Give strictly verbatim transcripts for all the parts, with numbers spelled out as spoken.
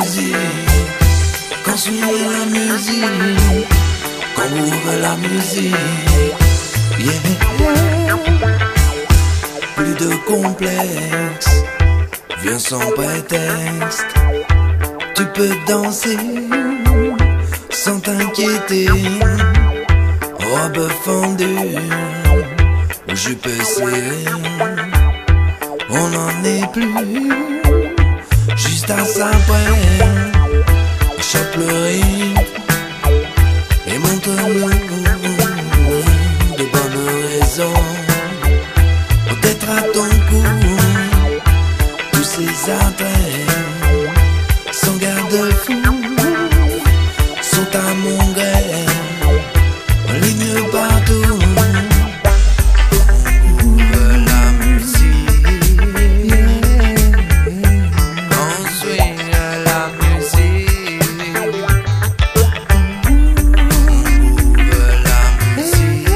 musique, construire la musique, qu'on ouvre la musique, yeah. Plus de complexe, viens sans prétexte. Tu peux danser sans t'inquiéter. Robe fendue, jupe serrée, on n'en est plus, juste à sa pointe. Chope le rythme et montre-nous de bonnes raisons. Peut-être à ton cou, tous ces attraits sans garde-fou sont à mon gré, en ligne partout. Ouvre la musique, on swing la musique. Ouvre la musique,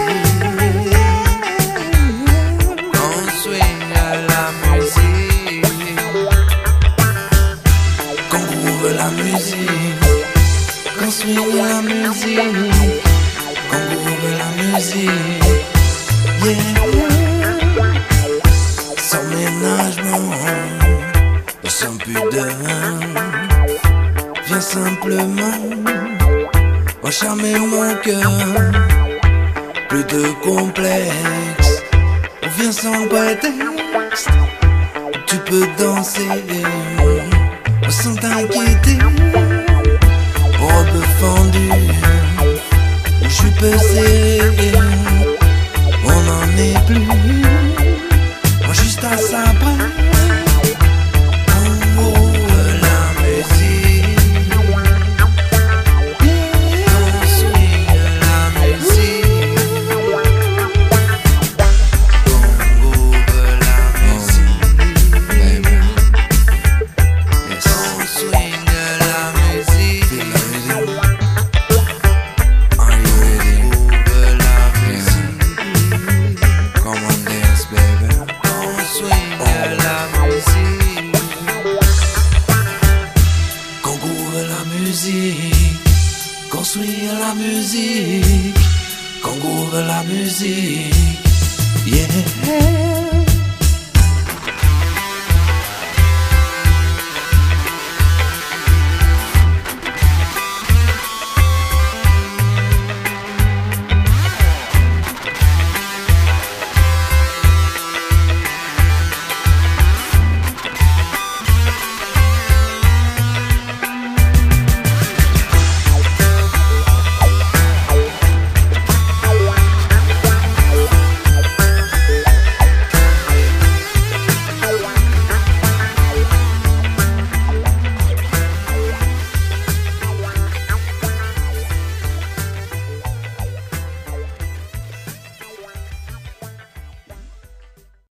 on swing la musique. Qu'on ouvre la musique, qu'on swing la musique, qu'on ouvre la musique, yeah. Sans ménagement, sans pudeur, viens simplement recharmer mon cœur. Plus de complexe, viens sans prétexte. Tu peux danser sans t'inquiéter. Robe fendue, jupe serrée, on n'en est plus, juste à sa près. On ouvre la musique, on swing la musique, on ouvre la musique, baby. Yes. On swing la musique. Are you ready? Ouvre la musique. Come on, dance, baby. On swing la musique. Qu'on ouvre la musique. Construire la musique. Qu'on ouvre la musique. Yeah.